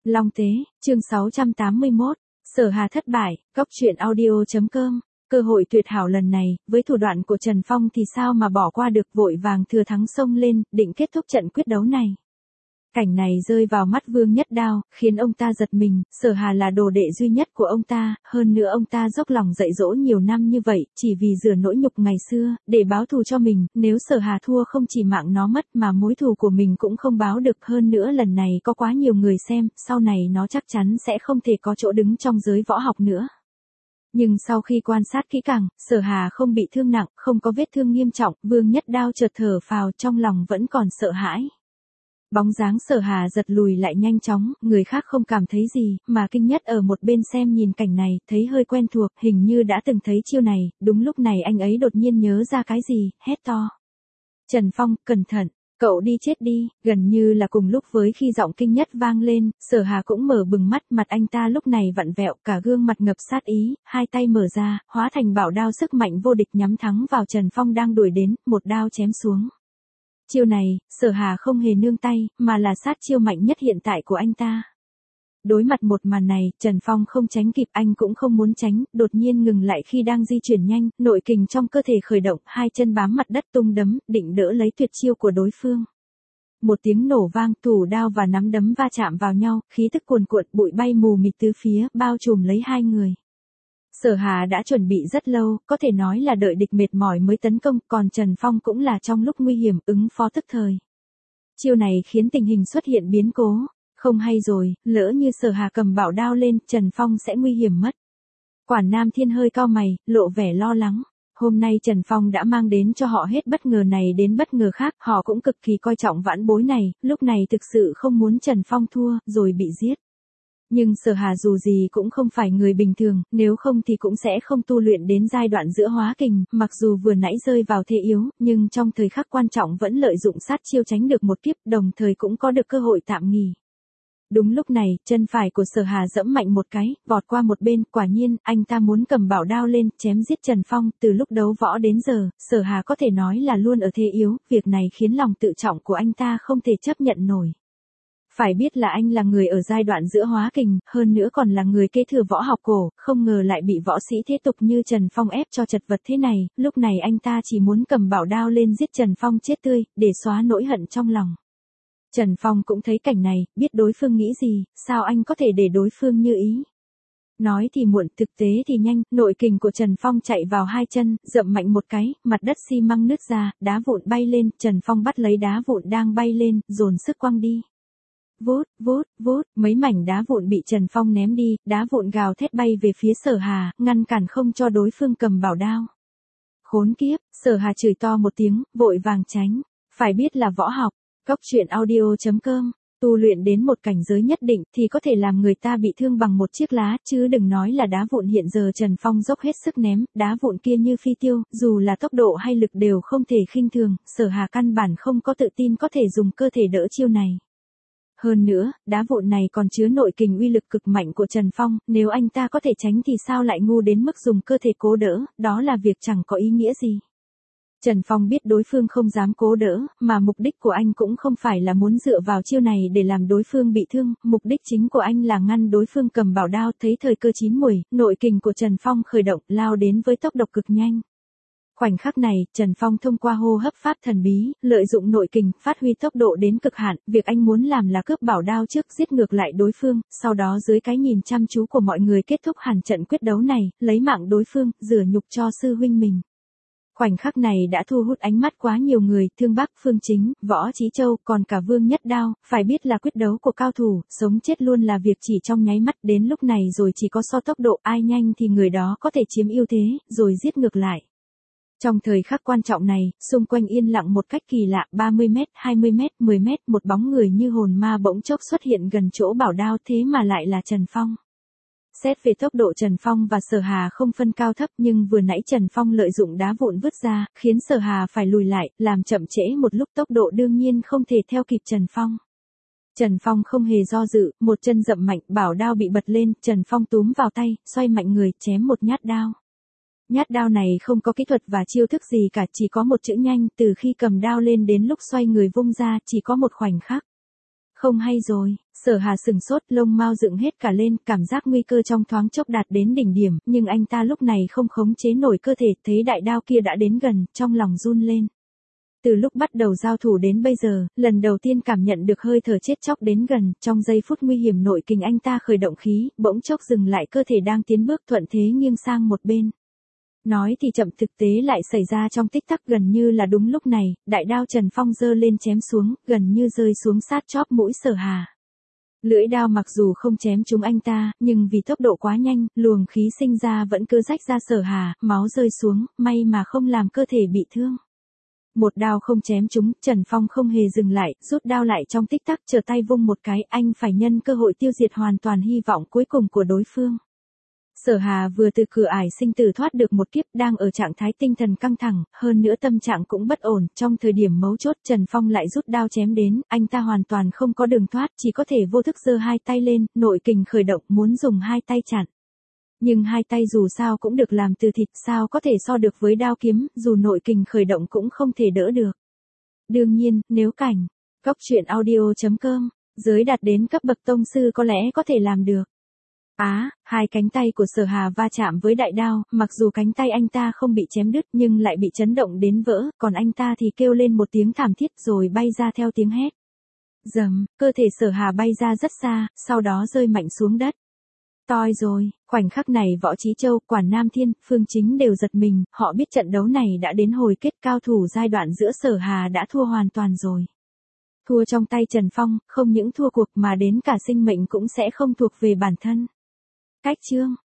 Long Tế, chương 681, Sở Hà thất bại, Cóc truyện audio.com. Cơ hội tuyệt hảo lần này, với thủ đoạn của Trần Phong thì sao mà bỏ qua được, vội vàng thừa thắng xông lên, định kết thúc trận quyết đấu này. Cảnh này rơi vào mắt Vương Nhất Đao, khiến ông ta giật mình, Sở Hà là đồ đệ duy nhất của ông ta, hơn nữa ông ta dốc lòng dạy dỗ nhiều năm như vậy, chỉ vì rửa nỗi nhục ngày xưa, để báo thù cho mình, nếu Sở Hà thua không chỉ mạng nó mất mà mối thù của mình cũng không báo được, hơn nữa lần này có quá nhiều người xem, sau này nó chắc chắn sẽ không thể có chỗ đứng trong giới võ học nữa. Nhưng sau khi quan sát kỹ càng, Sở Hà không bị thương nặng, không có vết thương nghiêm trọng, Vương Nhất Đao chợt thở phào, trong lòng vẫn còn sợ hãi. Bóng dáng Sở Hà giật lùi lại nhanh chóng, người khác không cảm thấy gì, mà Kinh Nhất ở một bên xem nhìn cảnh này, thấy hơi quen thuộc, hình như đã từng thấy chiêu này, đúng lúc này anh ấy đột nhiên nhớ ra cái gì, hét to. Trần Phong, cẩn thận, cậu đi chết đi, gần như là cùng lúc với khi giọng Kinh Nhất vang lên, Sở Hà cũng mở bừng mắt, mặt anh ta lúc này vặn vẹo, cả gương mặt ngập sát ý, hai tay mở ra, hóa thành bảo đao sức mạnh vô địch nhắm thẳng vào Trần Phong đang đuổi đến, một đao chém xuống. Chiêu này, Sở Hà không hề nương tay, mà là sát chiêu mạnh nhất hiện tại của anh ta. Đối mặt một màn này, Trần Phong không tránh kịp, anh cũng không muốn tránh, đột nhiên ngừng lại khi đang di chuyển nhanh, nội kình trong cơ thể khởi động, hai chân bám mặt đất tung đấm, định đỡ lấy tuyệt chiêu của đối phương. Một tiếng nổ vang, thủ đao và nắm đấm va chạm vào nhau, khí tức cuồn cuộn, bụi bay mù mịt tứ phía, bao trùm lấy hai người. Sở Hà đã chuẩn bị rất lâu, có thể nói là đợi địch mệt mỏi mới tấn công, còn Trần Phong cũng là trong lúc nguy hiểm, ứng phó tức thời. Chiêu này khiến tình hình xuất hiện biến cố, không hay rồi, lỡ như Sở Hà cầm bảo đao lên, Trần Phong sẽ nguy hiểm mất. Quản Nam Thiên hơi cau mày, lộ vẻ lo lắng. Hôm nay Trần Phong đã mang đến cho họ hết bất ngờ này đến bất ngờ khác, họ cũng cực kỳ coi trọng vãn bối này, lúc này thực sự không muốn Trần Phong thua, rồi bị giết. Nhưng Sở Hà dù gì cũng không phải người bình thường, nếu không thì cũng sẽ không tu luyện đến giai đoạn giữa hóa kình, mặc dù vừa nãy rơi vào thế yếu, nhưng trong thời khắc quan trọng vẫn lợi dụng sát chiêu tránh được một kiếp, đồng thời cũng có được cơ hội tạm nghỉ. Đúng lúc này, chân phải của Sở Hà giẫm mạnh một cái, vọt qua một bên, quả nhiên, anh ta muốn cầm bảo đao lên, chém giết Trần Phong, từ lúc đấu võ đến giờ, Sở Hà có thể nói là luôn ở thế yếu, việc này khiến lòng tự trọng của anh ta không thể chấp nhận nổi. Phải biết là anh là người ở giai đoạn giữa hóa kình, hơn nữa còn là người kế thừa võ học cổ, không ngờ lại bị võ sĩ thế tục như Trần Phong ép cho chật vật thế này, lúc này anh ta chỉ muốn cầm bảo đao lên giết Trần Phong chết tươi, để xóa nỗi hận trong lòng. Trần Phong cũng thấy cảnh này, biết đối phương nghĩ gì, sao anh có thể để đối phương như ý. Nói thì muộn, thực tế thì nhanh, nội kình của Trần Phong chạy vào hai chân, dậm mạnh một cái, mặt đất xi măng nứt ra, đá vụn bay lên, Trần Phong bắt lấy đá vụn đang bay lên, dồn sức quăng đi. Vút, vút, vút, mấy mảnh đá vụn bị Trần Phong ném đi, đá vụn gào thét bay về phía Sở Hà, ngăn cản không cho đối phương cầm bảo đao. Khốn kiếp, Sở Hà chửi to một tiếng, vội vàng tránh, phải biết là võ học, Cóc truyện audio.com, tu luyện đến một cảnh giới nhất định thì có thể làm người ta bị thương bằng một chiếc lá, chứ đừng nói là đá vụn hiện giờ Trần Phong dốc hết sức ném, đá vụn kia như phi tiêu, dù là tốc độ hay lực đều không thể khinh thường, Sở Hà căn bản không có tự tin có thể dùng cơ thể đỡ chiêu này. Hơn nữa, đá vụn này còn chứa nội kình uy lực cực mạnh của Trần Phong, nếu anh ta có thể tránh thì sao lại ngu đến mức dùng cơ thể cố đỡ, đó là việc chẳng có ý nghĩa gì. Trần Phong biết đối phương không dám cố đỡ, mà mục đích của anh cũng không phải là muốn dựa vào chiêu này để làm đối phương bị thương, mục đích chính của anh là ngăn đối phương cầm bảo đao, thấy thời cơ chín muồi, nội kình của Trần Phong khởi động, lao đến với tốc độ cực nhanh. Khoảnh khắc này, Trần Phong thông qua hô hấp pháp thần bí, lợi dụng nội kình, phát huy tốc độ đến cực hạn, việc anh muốn làm là cướp bảo đao trước giết ngược lại đối phương, sau đó dưới cái nhìn chăm chú của mọi người kết thúc hẳn trận quyết đấu này, lấy mạng đối phương, rửa nhục cho sư huynh mình. Khoảnh khắc này đã thu hút ánh mắt quá nhiều người, Thương Bắc, Phương Chính, Võ Chí Châu, còn cả Vương Nhất Đao, phải biết là quyết đấu của cao thủ, sống chết luôn là việc chỉ trong nháy mắt, đến lúc này rồi chỉ có so tốc độ, ai nhanh thì người đó có thể chiếm ưu thế, rồi giết ngược lại. Trong thời khắc quan trọng này, xung quanh yên lặng một cách kỳ lạ, 30 mét, 20 mét, 10 mét, một bóng người như hồn ma bỗng chốc xuất hiện gần chỗ bảo đao, thế mà lại là Trần Phong. Xét về tốc độ, Trần Phong và Sở Hà không phân cao thấp, nhưng vừa nãy Trần Phong lợi dụng đá vụn vứt ra, khiến Sở Hà phải lùi lại, làm chậm trễ một lúc, tốc độ đương nhiên không thể theo kịp Trần Phong. Trần Phong không hề do dự, một chân dậm mạnh, bảo đao bị bật lên, Trần Phong túm vào tay, xoay mạnh người, chém một nhát đao. Nhát đao này không có kỹ thuật và chiêu thức gì cả, chỉ có một chữ nhanh, từ khi cầm đao lên đến lúc xoay người vung ra, chỉ có một khoảnh khắc. Không hay rồi, Sở Hà sừng sốt, lông mao dựng hết cả lên, cảm giác nguy cơ trong thoáng chốc đạt đến đỉnh điểm, nhưng anh ta lúc này không khống chế nổi cơ thể, thấy đại đao kia đã đến gần, trong lòng run lên. Từ lúc bắt đầu giao thủ đến bây giờ, lần đầu tiên cảm nhận được hơi thở chết chóc đến gần, trong giây phút nguy hiểm nội kình anh ta khởi động khí, bỗng chốc dừng lại, cơ thể đang tiến bước thuận thế nghiêng sang một bên. Nói thì chậm, thực tế lại xảy ra trong tích tắc, gần như là đúng lúc này, đại đao Trần Phong giơ lên chém xuống, gần như rơi xuống sát chóp mũi Sở Hà. Lưỡi đao mặc dù không chém trúng anh ta, nhưng vì tốc độ quá nhanh, luồng khí sinh ra vẫn cứ rách ra Sở Hà, máu rơi xuống, may mà không làm cơ thể bị thương. Một đao không chém trúng, Trần Phong không hề dừng lại, rút đao lại trong tích tắc, trở tay vung một cái, anh phải nhân cơ hội tiêu diệt hoàn toàn hy vọng cuối cùng của đối phương. Sở Hà vừa từ cửa ải sinh tử thoát được một kiếp, đang ở trạng thái tinh thần căng thẳng, hơn nữa tâm trạng cũng bất ổn, trong thời điểm mấu chốt Trần Phong lại rút đao chém đến, anh ta hoàn toàn không có đường thoát, chỉ có thể vô thức giơ hai tay lên, nội kình khởi động, muốn dùng hai tay chặn. Nhưng hai tay dù sao cũng được làm từ thịt, sao có thể so được với đao kiếm, dù nội kình khởi động cũng không thể đỡ được. Đương nhiên, nếu cảnh, góc truyện audio.com, giới đạt đến cấp bậc tông sư có lẽ có thể làm được. Hai cánh tay của Sở Hà va chạm với đại đao, mặc dù cánh tay anh ta không bị chém đứt nhưng lại bị chấn động đến vỡ, còn anh ta thì kêu lên một tiếng thảm thiết rồi bay ra theo tiếng hét. Dầm, cơ thể Sở Hà bay ra rất xa, sau đó rơi mạnh xuống đất. Toi rồi, khoảnh khắc này Võ Chí Châu, Quản Nam Thiên, Phương Chính đều giật mình, họ biết trận đấu này đã đến hồi kết, cao thủ giai đoạn giữa Sở Hà đã thua hoàn toàn rồi. Thua trong tay Trần Phong, không những thua cuộc mà đến cả sinh mệnh cũng sẽ không thuộc về bản thân. Cách chương